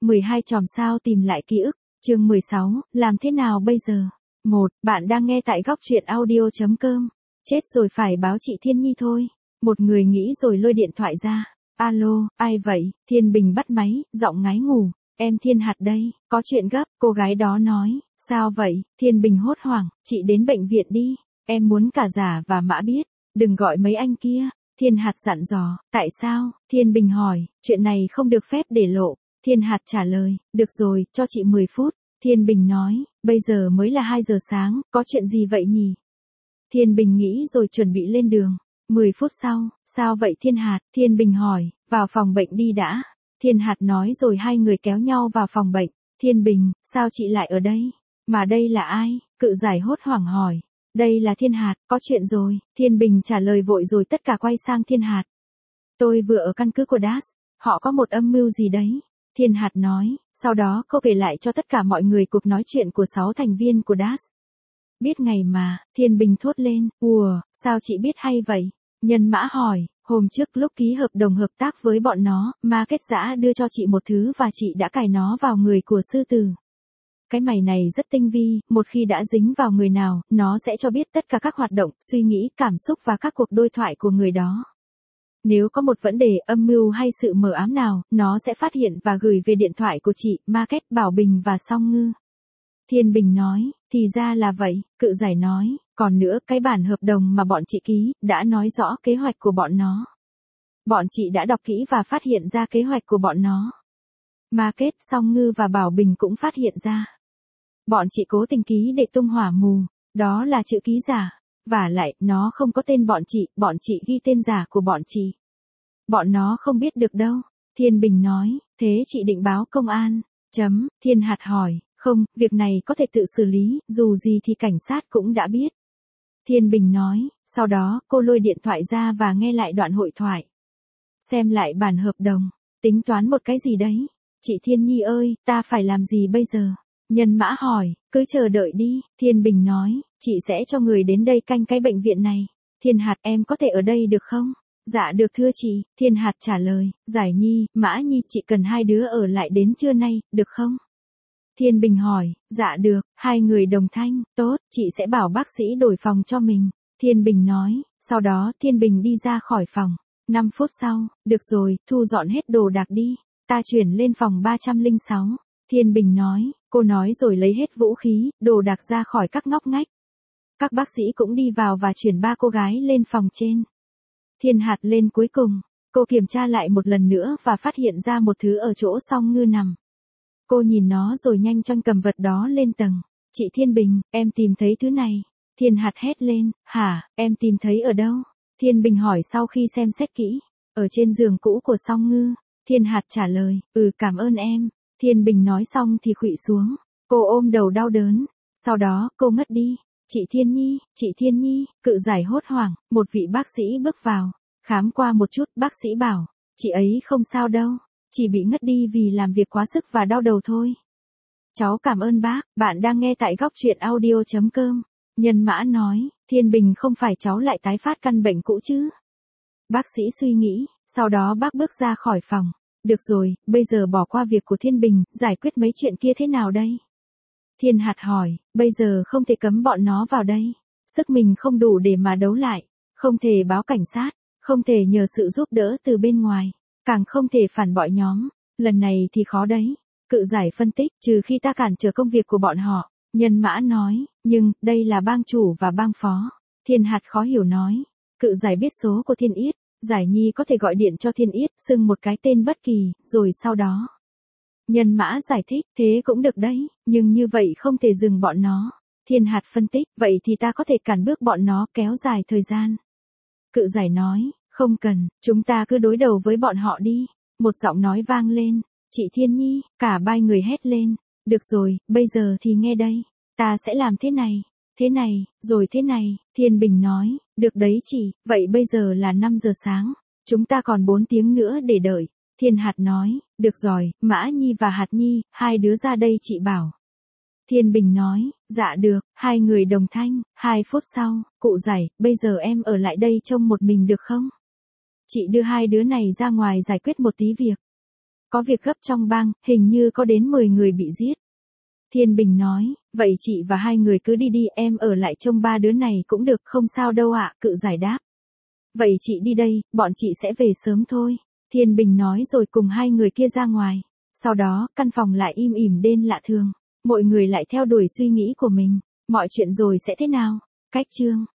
12 chòm sao tìm lại ký ức, chương 16, làm thế nào bây giờ? Bạn đang nghe tại góc truyện audio.com. Chết rồi phải báo chị Thiên Nhi thôi. Một người nghĩ rồi lôi điện thoại ra. Alo, ai vậy? Thiên Bình bắt máy, giọng ngái ngủ. Em Thiên Hạt đây, có chuyện gấp, cô gái đó nói. Sao vậy? Thiên Bình hốt hoảng, chị đến bệnh viện đi. Em muốn cả giả và mã biết. Đừng gọi mấy anh kia. Thiên Hạt dặn dò. Tại sao? Thiên Bình hỏi, chuyện này không được phép để lộ. Thiên Hạt trả lời, được rồi, cho chị 10 phút. Thiên Bình nói, bây giờ mới là 2 giờ sáng, có chuyện gì vậy nhỉ? Thiên Bình nghĩ rồi chuẩn bị lên đường. 10 phút sau, sao vậy Thiên Hạt? Thiên Bình hỏi, vào phòng bệnh đi đã. Thiên Hạt nói rồi hai người kéo nhau vào phòng bệnh. Thiên Bình, sao chị lại ở đây? Mà đây là ai? Cự giải hốt hoảng hỏi. Đây là Thiên Hạt, có chuyện rồi. Thiên Bình trả lời vội rồi tất cả quay sang Thiên Hạt. Tôi vừa ở căn cứ của Das, họ có một âm mưu gì đấy. Thiên Hạt nói, sau đó cô kể lại cho tất cả mọi người cuộc nói chuyện của 6 thành viên của Das. Biết ngày mà, Thiên Bình thốt lên, sao chị biết hay vậy? Nhân Mã hỏi, hôm trước lúc ký hợp đồng hợp tác với bọn nó, Market Giã đưa cho chị một thứ và chị đã cài nó vào người của sư tử. Cái mày này rất tinh vi, một khi đã dính vào người nào, nó sẽ cho biết tất cả các hoạt động, suy nghĩ, cảm xúc và các cuộc đối thoại của người đó. Nếu có một vấn đề, âm mưu hay sự mờ ám nào, nó sẽ phát hiện và gửi về điện thoại của chị, Market, Bảo Bình và Song Ngư. Thiên Bình nói, thì ra là vậy, Cự giải nói, còn nữa cái bản hợp đồng mà bọn chị ký, đã nói rõ kế hoạch của bọn nó. Bọn chị đã đọc kỹ và phát hiện ra kế hoạch của bọn nó. Market, Song Ngư và Bảo Bình cũng phát hiện ra. Bọn chị cố tình ký để tung hỏa mù, đó là chữ ký giả. Vả lại, nó không có tên bọn chị ghi tên giả của bọn chị. Bọn nó không biết được đâu. Thiên Bình nói, thế chị định báo công an? Thiên Hạt hỏi, không, việc này có thể tự xử lý, dù gì thì cảnh sát cũng đã biết. Thiên Bình nói, sau đó cô lôi điện thoại ra và nghe lại đoạn hội thoại. Xem lại bản hợp đồng, tính toán một cái gì đấy. Chị Thiên Nhi ơi, ta phải làm gì bây giờ? Nhân Mã hỏi, cứ chờ đợi đi. Thiên Bình nói, chị sẽ cho người đến đây canh cái bệnh viện này. Thiên Hạt, em có thể ở đây được không? Dạ được thưa chị. Thiên Hạt trả lời, Giải Nhi, Mã Nhi, chị cần hai đứa ở lại đến trưa nay, được không? Thiên Bình hỏi, dạ được. Hai người đồng thanh, tốt, chị sẽ bảo bác sĩ đổi phòng cho mình. Thiên Bình nói, sau đó Thiên Bình đi ra khỏi phòng. 5 phút sau, được rồi, thu dọn hết đồ đạc đi. Ta chuyển lên phòng 306. Thiên Bình nói, cô nói rồi lấy hết vũ khí, đồ đạc ra khỏi các ngóc ngách. Các bác sĩ cũng đi vào và chuyển 3 cô gái lên phòng trên. Thiên Hạt lên cuối cùng, cô kiểm tra lại một lần nữa và phát hiện ra một thứ ở chỗ Song Ngư nằm. Cô nhìn nó rồi nhanh chóng cầm vật đó lên tầng. Chị Thiên Bình, em tìm thấy thứ này. Thiên Hạt hét lên, hả, em tìm thấy ở đâu? Thiên Bình hỏi sau khi xem xét kỹ. Ở trên giường cũ của Song Ngư. Thiên Hạt trả lời, cảm ơn em. Thiên Bình nói xong thì khuỵu xuống. Cô ôm đầu đau đớn. Sau đó, cô ngất đi. Chị Thiên Nhi, Cự giải hốt hoảng. Một vị bác sĩ bước vào. Khám qua một chút, bác sĩ bảo, chị ấy không sao đâu. Chỉ bị ngất đi vì làm việc quá sức và đau đầu thôi. Cháu cảm ơn bác, bạn đang nghe tại góc truyện audio.com. Nhân Mã nói, Thiên Bình không phải cháu lại tái phát căn bệnh cũ chứ? Bác sĩ suy nghĩ, sau đó bác bước ra khỏi phòng. Được rồi, bây giờ bỏ qua việc của Thiên Bình, giải quyết mấy chuyện kia thế nào đây? Thiên Hạt hỏi, bây giờ không thể cấm bọn nó vào đây. Sức mình không đủ để mà đấu lại. Không thể báo cảnh sát, không thể nhờ sự giúp đỡ từ bên ngoài. Càng không thể phản bội nhóm. Lần này thì khó đấy. Cự giải phân tích, trừ khi ta cản trở công việc của bọn họ. Nhân Mã nói, nhưng, đây là bang chủ và bang phó. Thiên Hạt khó hiểu nói. Cự giải biết số của Thiên Yết. Giải Nhi có thể gọi điện cho Thiên Yết, xưng một cái tên bất kỳ, rồi sau đó. Nhân Mã giải thích, thế cũng được đấy, nhưng như vậy không thể dừng bọn nó. Thiên Hạt phân tích, vậy thì ta có thể cản bước bọn nó kéo dài thời gian. Cự giải nói, không cần, chúng ta cứ đối đầu với bọn họ đi. Một giọng nói vang lên, chị Thiên Nhi, cả ba người hét lên. Được rồi, bây giờ thì nghe đây. Ta sẽ làm thế này, rồi thế này. Thiên Bình nói, được đấy chị, vậy bây giờ là 5 giờ sáng. Chúng ta còn 4 tiếng nữa để đợi. Thiên Hạt nói, được rồi, Mã Nhi và Hạt Nhi, hai đứa ra đây chị bảo. Thiên Bình nói, dạ được, hai người đồng thanh. 2 phút sau, Cụ giải, bây giờ em ở lại đây trông một mình được không? Chị đưa hai đứa này ra ngoài giải quyết một tí việc. Có việc gấp trong bang, hình như có đến 10 người bị giết. Thiên Bình nói, vậy chị và hai người cứ đi đi, em ở lại trông ba đứa này cũng được, không sao đâu ạ, Cự giải đáp. Vậy chị đi đây, bọn chị sẽ về sớm thôi. Thiên Bình nói rồi cùng hai người kia ra ngoài. Sau đó, căn phòng lại im ỉm đến lạ thường. Mọi người lại theo đuổi suy nghĩ của mình. Mọi chuyện rồi sẽ thế nào? Cách chương